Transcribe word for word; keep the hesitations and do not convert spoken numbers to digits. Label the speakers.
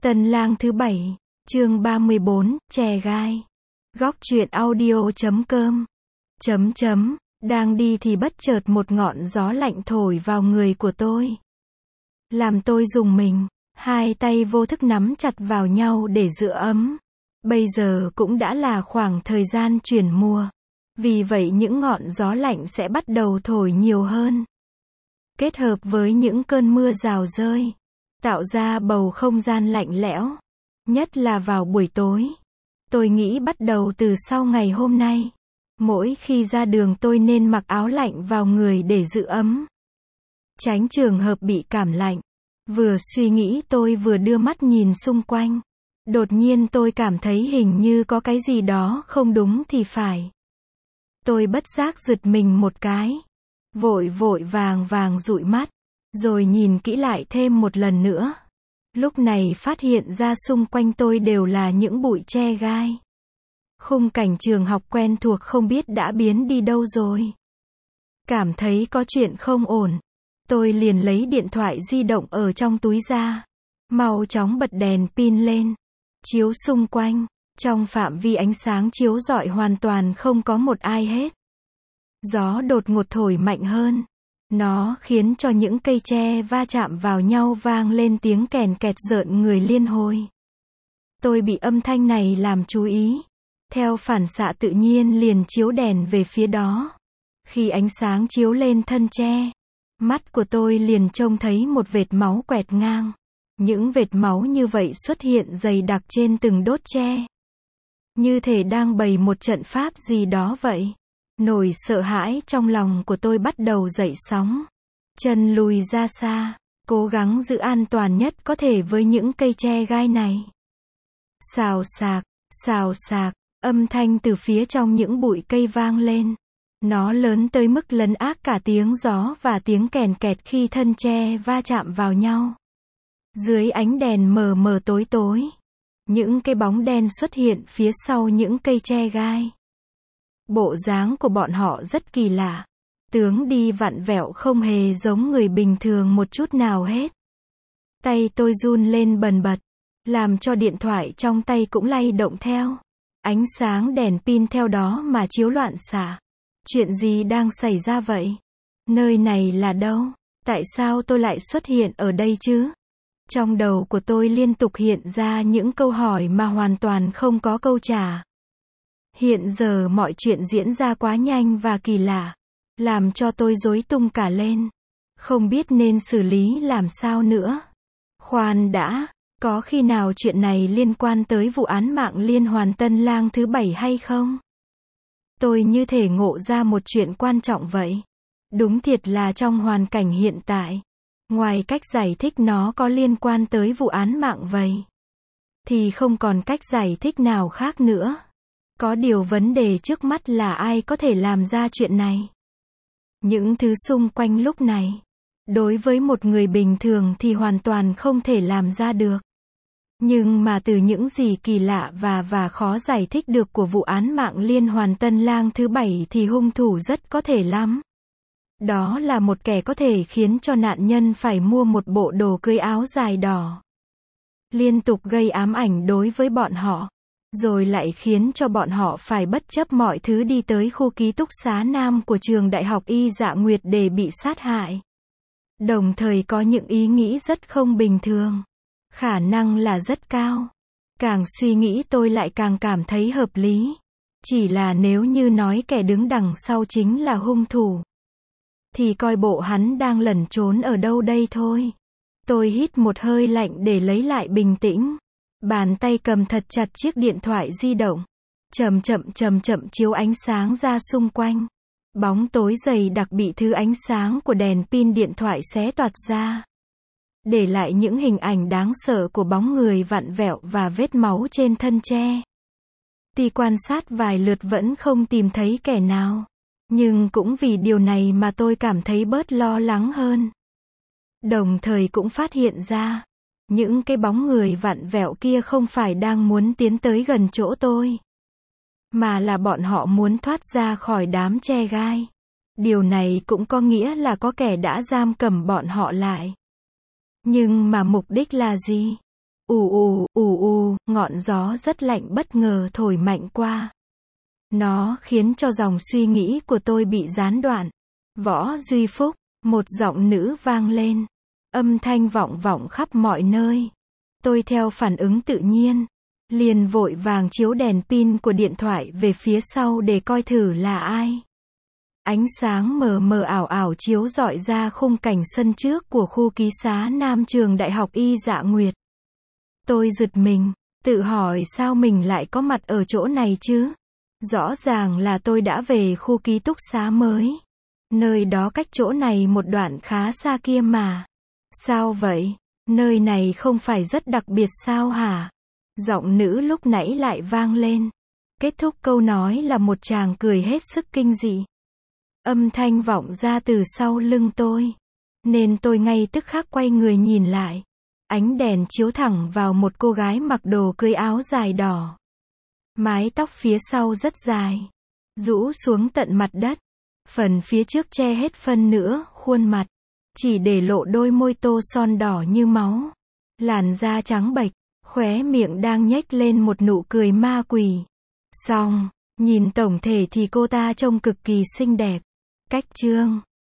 Speaker 1: Tân lang thứ bảy, chương ba mươi bốn, chè gai. Góc truyện audio chấm com. Chấm chấm, đang đi thì bất chợt một ngọn gió lạnh thổi vào người của tôi. Làm tôi rùng mình, hai tay vô thức nắm chặt vào nhau để giữ ấm. Bây giờ cũng đã là khoảng thời gian chuyển mùa. Vì vậy những ngọn gió lạnh sẽ bắt đầu thổi nhiều hơn. Kết hợp với những cơn mưa rào rơi, tạo ra bầu không gian lạnh lẽo. Nhất là vào buổi tối. Tôi nghĩ bắt đầu từ sau ngày hôm nay, mỗi khi ra đường tôi nên mặc áo lạnh vào người để giữ ấm. Tránh trường hợp bị cảm lạnh. Vừa suy nghĩ tôi vừa đưa mắt nhìn xung quanh. Đột nhiên tôi cảm thấy hình như có cái gì đó không đúng thì phải. Tôi bất giác giật mình một cái. Vội vội vàng vàng dụi mắt. Rồi nhìn kỹ lại thêm một lần nữa. Lúc này phát hiện ra xung quanh tôi đều là những bụi tre gai. Khung cảnh trường học quen thuộc không biết đã biến đi đâu rồi. Cảm thấy có chuyện không ổn. Tôi liền lấy điện thoại di động ở trong túi ra. Mau chóng bật đèn pin lên. Chiếu xung quanh. Trong phạm vi ánh sáng chiếu rọi hoàn toàn không có một ai hết. Gió đột ngột thổi mạnh hơn. Nó khiến cho những cây tre va chạm vào nhau vang lên tiếng kèn kẹt rợn người liên hồi. Tôi bị âm thanh này làm chú ý. Theo phản xạ tự nhiên liền chiếu đèn về phía đó. Khi ánh sáng chiếu lên thân tre, mắt của tôi liền trông thấy một vệt máu quẹt ngang. Những vệt máu như vậy xuất hiện dày đặc trên từng đốt tre. Như thể đang bày một trận pháp gì đó vậy. Nỗi sợ hãi trong lòng của tôi bắt đầu dậy sóng. Chân lùi ra xa, cố gắng giữ an toàn nhất có thể với những cây tre gai này. Xào xạc, xào xạc, âm thanh từ phía trong những bụi cây vang lên. Nó lớn tới mức lấn át cả tiếng gió và tiếng kèn kẹt khi thân tre va chạm vào nhau. Dưới ánh đèn mờ mờ tối tối, những cái bóng đen xuất hiện phía sau những cây tre gai. Bộ dáng của bọn họ rất kỳ lạ. Tướng đi vặn vẹo không hề giống người bình thường một chút nào hết. Tay tôi run lên bần bật, làm cho điện thoại trong tay cũng lay động theo. Ánh sáng đèn pin theo đó mà chiếu loạn xạ. Chuyện gì đang xảy ra vậy? Nơi này là đâu? Tại sao tôi lại xuất hiện ở đây chứ? Trong đầu của tôi liên tục hiện ra những câu hỏi mà hoàn toàn không có câu trả. Hiện giờ mọi chuyện diễn ra quá nhanh và kỳ lạ, làm cho tôi rối tung cả lên. Không biết nên xử lý làm sao nữa. Khoan đã, có khi nào chuyện này liên quan tới vụ án mạng liên hoàn Tân lang thứ bảy hay không? Tôi như thể ngộ ra một chuyện quan trọng vậy. Đúng thiệt là trong hoàn cảnh hiện tại, ngoài cách giải thích nó có liên quan tới vụ án mạng vậy, thì không còn cách giải thích nào khác nữa. Có điều vấn đề trước mắt là ai có thể làm ra chuyện này. Những thứ xung quanh lúc này, đối với một người bình thường thì hoàn toàn không thể làm ra được. Nhưng mà từ những gì kỳ lạ và và khó giải thích được của vụ án mạng liên hoàn Tân lang thứ bảy thì hung thủ rất có thể lắm. Đó là một kẻ có thể khiến cho nạn nhân phải mua một bộ đồ cưới áo dài đỏ. Liên tục gây ám ảnh đối với bọn họ. Rồi lại khiến cho bọn họ phải bất chấp mọi thứ đi tới khu ký túc xá nam của trường đại học Y Dạ Nguyệt để bị sát hại. Đồng thời có những ý nghĩ rất không bình thường. Khả năng là rất cao. Càng suy nghĩ tôi lại càng cảm thấy hợp lý. Chỉ là nếu như nói kẻ đứng đằng sau chính là hung thủ, thì coi bộ hắn đang lẩn trốn ở đâu đây thôi. Tôi hít một hơi lạnh để lấy lại bình tĩnh. Bàn tay cầm thật chặt chiếc điện thoại di động. Chậm chậm chậm chậm chiếu ánh sáng ra xung quanh. Bóng tối dày đặc bị thứ ánh sáng của đèn pin điện thoại xé toạc ra. Để lại những hình ảnh đáng sợ của bóng người vặn vẹo và vết máu trên thân tre. Tuy quan sát vài lượt vẫn không tìm thấy kẻ nào. Nhưng cũng vì điều này mà tôi cảm thấy bớt lo lắng hơn. Đồng thời cũng phát hiện ra, những cái bóng người vặn vẹo kia không phải đang muốn tiến tới gần chỗ tôi, mà là bọn họ muốn thoát ra khỏi đám tre gai. Điều này cũng có nghĩa là có kẻ đã giam cầm bọn họ lại. Nhưng mà mục đích là gì? Ù ù, ù ù, ngọn gió rất lạnh bất ngờ thổi mạnh qua. Nó khiến cho dòng suy nghĩ của tôi bị gián đoạn. Võ Duy Phúc, một giọng nữ vang lên. Âm thanh vọng vọng khắp mọi nơi. Tôi theo phản ứng tự nhiên, liền vội vàng chiếu đèn pin của điện thoại về phía sau để coi thử là ai. Ánh sáng mờ mờ ảo ảo chiếu rọi ra khung cảnh sân trước của khu ký xá Nam trường Đại học Y Dạ Nguyệt. Tôi giật mình, tự hỏi sao mình lại có mặt ở chỗ này chứ? Rõ ràng là tôi đã về khu ký túc xá mới. Nơi đó cách chỗ này một đoạn khá xa kia mà. Sao vậy? Nơi này không phải rất đặc biệt sao hả? Giọng nữ lúc nãy lại vang lên. Kết thúc câu nói là một chàng cười hết sức kinh dị. Âm thanh vọng ra từ sau lưng tôi. Nên tôi ngay tức khắc quay người nhìn lại. Ánh đèn chiếu thẳng vào một cô gái mặc đồ cưới áo dài đỏ. Mái tóc phía sau rất dài, rũ xuống tận mặt đất. Phần phía trước che hết phân nửa khuôn mặt, chỉ để lộ đôi môi tô son đỏ như máu. Làn da trắng bệch, khóe miệng đang nhếch lên một nụ cười ma quỷ. Xong, nhìn tổng thể thì cô ta trông cực kỳ xinh đẹp. Cách chương